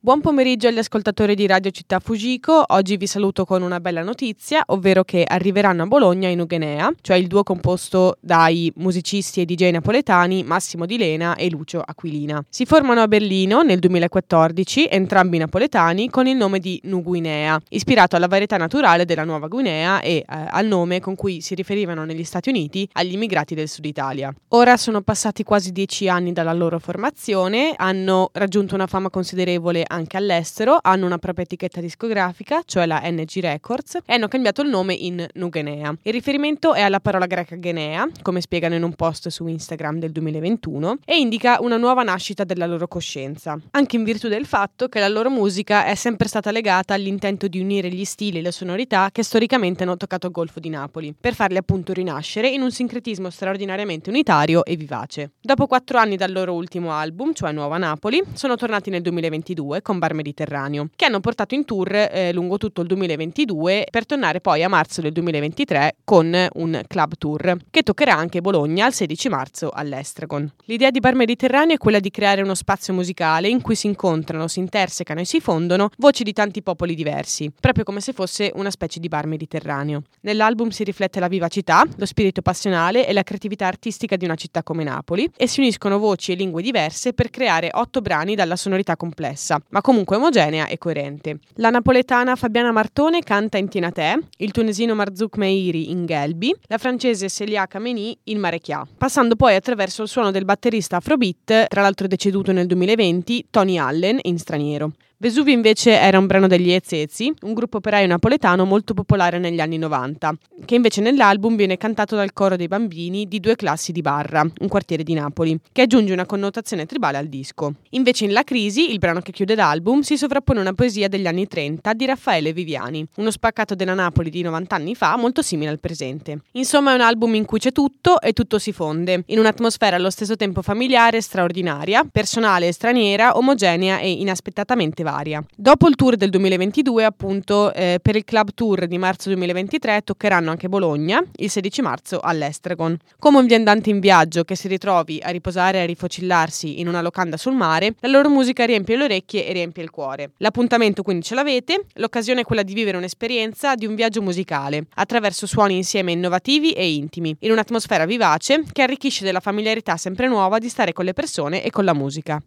Buon pomeriggio agli ascoltatori di Radio Città Fujiko. Oggi vi saluto con una bella notizia, ovvero che arriveranno a Bologna i Nugenea, cioè il duo composto dai musicisti e DJ napoletani Massimo Di Lena e Lucio Aquilina. Si formano a Berlino nel 2014, entrambi napoletani, con il nome di Nuguinea, ispirato alla varietà naturale della Nuova Guinea e al nome con cui si riferivano negli Stati Uniti agli immigrati del Sud Italia. Ora sono passati quasi 10 anni dalla loro formazione, hanno raggiunto una fama considerevole anche all'estero, hanno una propria etichetta discografica, cioè la NG Records, e hanno cambiato il nome in Nugenea. Il riferimento è alla parola greca genea, come spiegano in un post su Instagram del 2021, e indica una nuova nascita della loro coscienza, anche in virtù del fatto che la loro musica è sempre stata legata all'intento di unire gli stili e le sonorità che storicamente hanno toccato il Golfo di Napoli, per farli appunto rinascere in un sincretismo straordinariamente unitario e vivace. Dopo 4 anni dal loro ultimo album, cioè Nuova Napoli, sono tornati nel 2022 con Bar Mediterraneo, che hanno portato in tour lungo tutto il 2022 per tornare poi a marzo del 2023 con un club tour che toccherà anche Bologna il 16 marzo all'Estragon. L'idea di Bar Mediterraneo è quella di creare uno spazio musicale in cui si incontrano, si intersecano e si fondono voci di tanti popoli diversi, proprio come se fosse una specie di bar mediterraneo. Nell'album si riflette la vivacità, lo spirito passionale e la creatività artistica di una città come Napoli e si uniscono voci e lingue diverse per creare 8 brani dalla sonorità complessa, ma comunque omogenea e coerente. La napoletana Fabiana Martone canta in Tinatè, il tunisino Marzouk Meiri in Gelbi, la francese Célia Kameni in Marecchia, passando poi attraverso il suono del batterista afrobeat, tra l'altro deceduto nel 2020, Tony Allen in Straniero. Vesuvio invece era un brano degli Ezezi, un gruppo operaio napoletano molto popolare negli anni 90, che invece nell'album viene cantato dal coro dei bambini di 2 classi di Barra, un quartiere di Napoli, che aggiunge una connotazione tribale al disco. Invece in La Crisi, il brano che chiude l'album, si sovrappone una poesia degli anni 30 di Raffaele Viviani, uno spaccato della Napoli di 90 anni fa molto simile al presente. Insomma è un album in cui c'è tutto e tutto si fonde, in un'atmosfera allo stesso tempo familiare e straordinaria, personale e straniera, omogenea e inaspettatamente varia. Dopo il tour del 2022, appunto, per il club tour di marzo 2023 toccheranno anche Bologna il 16 marzo all'Estragon. Come un viandante in viaggio che si ritrovi a riposare e a rifocillarsi in una locanda sul mare, la loro musica riempie le orecchie e riempie il cuore. L'appuntamento quindi ce l'avete, l'occasione è quella di vivere un'esperienza di un viaggio musicale, attraverso suoni insieme innovativi e intimi, in un'atmosfera vivace che arricchisce della familiarità sempre nuova di stare con le persone e con la musica.